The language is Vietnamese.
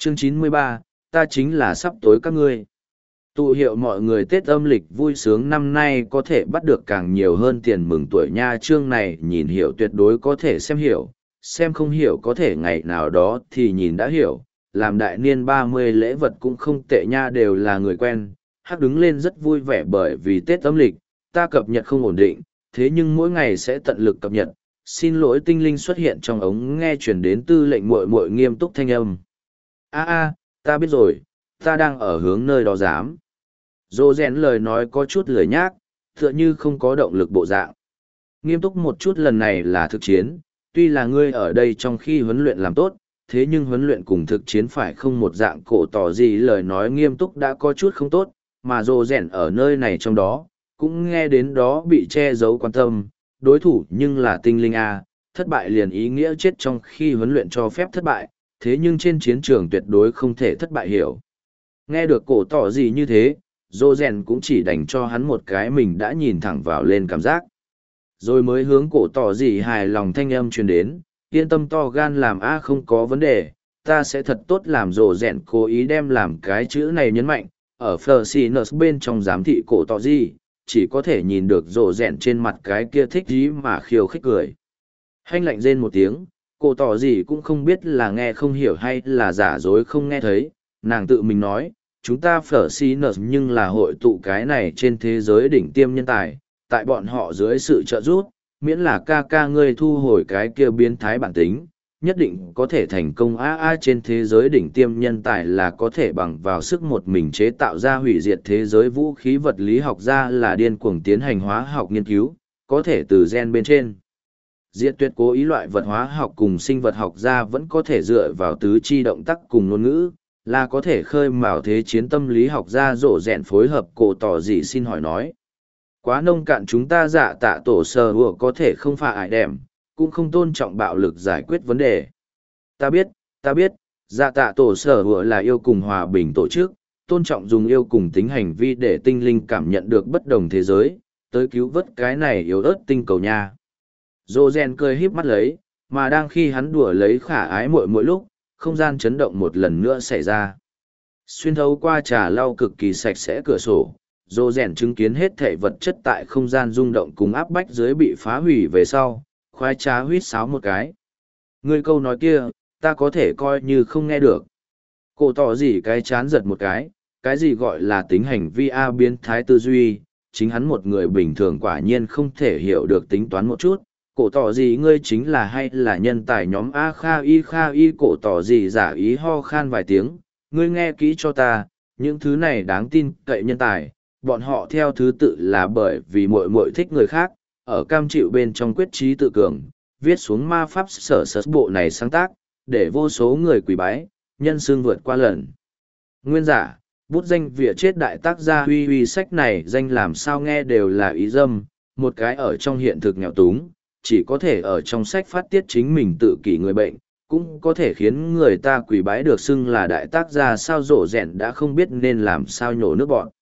Chương 93, ta chính là sắp tối các ngươi. Tụ hiệu mọi người Tết âm lịch vui sướng năm nay có thể bắt được càng nhiều hơn tiền mừng tuổi nha. Chương này nhìn hiểu tuyệt đối có thể xem không hiểu có thể ngày nào đó thì nhìn đã hiểu. Làm đại niên 30 lễ vật cũng không tệ nha, đều là người quen. Hắc đứng lên rất vui vẻ bởi vì Tết âm lịch, ta cập nhật không ổn định, thế nhưng mỗi ngày sẽ tận lực cập nhật. Xin lỗi, tinh linh xuất hiện trong ống nghe chuyển đến tư lệnh muội muội nghiêm túc thanh âm. Ta biết rồi, ta đang ở hướng nơi đó dám. Dô rèn lời nói có chút lười nhác, tựa như không có động lực bộ dạng. Nghiêm túc một chút, lần này là thực chiến, tuy là ngươi ở đây trong khi huấn luyện làm tốt, thế nhưng huấn luyện cùng thực chiến phải không một dạng. Cổ tỏ gì lời nói nghiêm túc đã có chút không tốt, mà dô rèn ở nơi này trong đó, cũng nghe đến đó bị che giấu quan tâm, đối thủ nhưng là tinh linh A, thất bại liền ý nghĩa chết trong khi huấn luyện cho phép thất bại, thế nhưng trên chiến trường tuyệt đối không thể thất bại hiểu. Nghe được cổ tỏ gì như thế, dô rèn cũng chỉ đành cho hắn một cái mình đã nhìn thẳng vào lên cảm giác. Rồi mới hướng cổ tỏ gì hài lòng thanh âm truyền đến, yên tâm, to gan làm A không có vấn đề, ta sẽ thật tốt làm. Dô rèn cố ý đem làm cái chữ này nhấn mạnh, ở Fleur bên trong giám thị cổ tỏ gì, chỉ có thể nhìn được dô rèn trên mặt cái kia thích gì mà khiêu khích cười. Hanh lạnh rên một tiếng, cổ tỏ gì cũng không biết là nghe không hiểu hay là giả dối không nghe thấy, nàng tự mình nói, chúng ta Fleur nhưng là hội tụ cái này trên thế giới đỉnh tiêm nhân tài, tại bọn họ dưới sự trợ giúp, miễn là ca ngươi thu hồi cái kia biến thái bản tính, nhất định có thể thành công. Trên thế giới đỉnh tiêm nhân tài là có thể bằng vào sức một mình chế tạo ra hủy diệt thế giới vũ khí. Vật lý học ra là điên cuồng tiến hành hóa học nghiên cứu, có thể từ gen bên trên diệt tuyệt cố ý loại vật. Hóa học cùng sinh vật học ra vẫn có thể dựa vào tứ chi động tác cùng ngôn ngữ, là có thể khơi mào thế chiến. Tâm lý học ra rổ rèn phối hợp. Cổ tỏ gì xin hỏi nói, quá nông cạn, chúng ta dạ tạ tổ sơ hùa có thể không phải ải đẻm, cũng không tôn trọng bạo lực giải quyết vấn đề. Ta biết, dạ tạ tổ sở hùa là yêu cùng hòa bình tổ chức, tôn trọng dùng yêu cùng tính hành vi để tinh linh cảm nhận được bất đồng thế giới, tới cứu vớt cái này yếu ớt tinh cầu nha. Dô gen cười híp mắt lấy, mà đang khi hắn đùa lấy khả ái mỗi lúc, không gian chấn động một lần nữa xảy ra. Xuyên thấu qua trà lau cực kỳ sạch sẽ cửa sổ, dô rèn chứng kiến hết thể vật chất tại không gian rung động cùng áp bách dưới bị phá hủy về sau, khoái trá huýt sáo một cái. Ngươi câu nói kia, ta có thể coi như không nghe được. Cổ tỏ gì cái chán giật một cái gì gọi là tính hành vi biến thái tư duy, chính hắn một người bình thường quả nhiên không thể hiểu được tính toán một chút. Cổ tỏ gì ngươi chính là hay là nhân tài nhóm kha y. Cổ tỏ gì giả ý ho khan vài tiếng, ngươi nghe kỹ cho ta, những thứ này đáng tin cậy nhân tài, bọn họ theo thứ tự là bởi vì muội thích người khác, ở cam chịu bên trong quyết trí tự cường, viết xuống ma pháp sở bộ này sáng tác, để vô số người quỳ bái, nhân xương vượt qua lần. Nguyên giả, bút danh vỉa chết đại tác gia huy sách này danh làm sao nghe đều là ý dâm, một cái ở trong hiện thực nghèo túng, chỉ có thể ở trong sách phát tiết chính mình tự kỷ người bệnh, cũng có thể khiến người ta quỳ bái được xưng là đại tác gia. Sao rổ rẹn đã không biết nên làm sao nhổ nước bọn.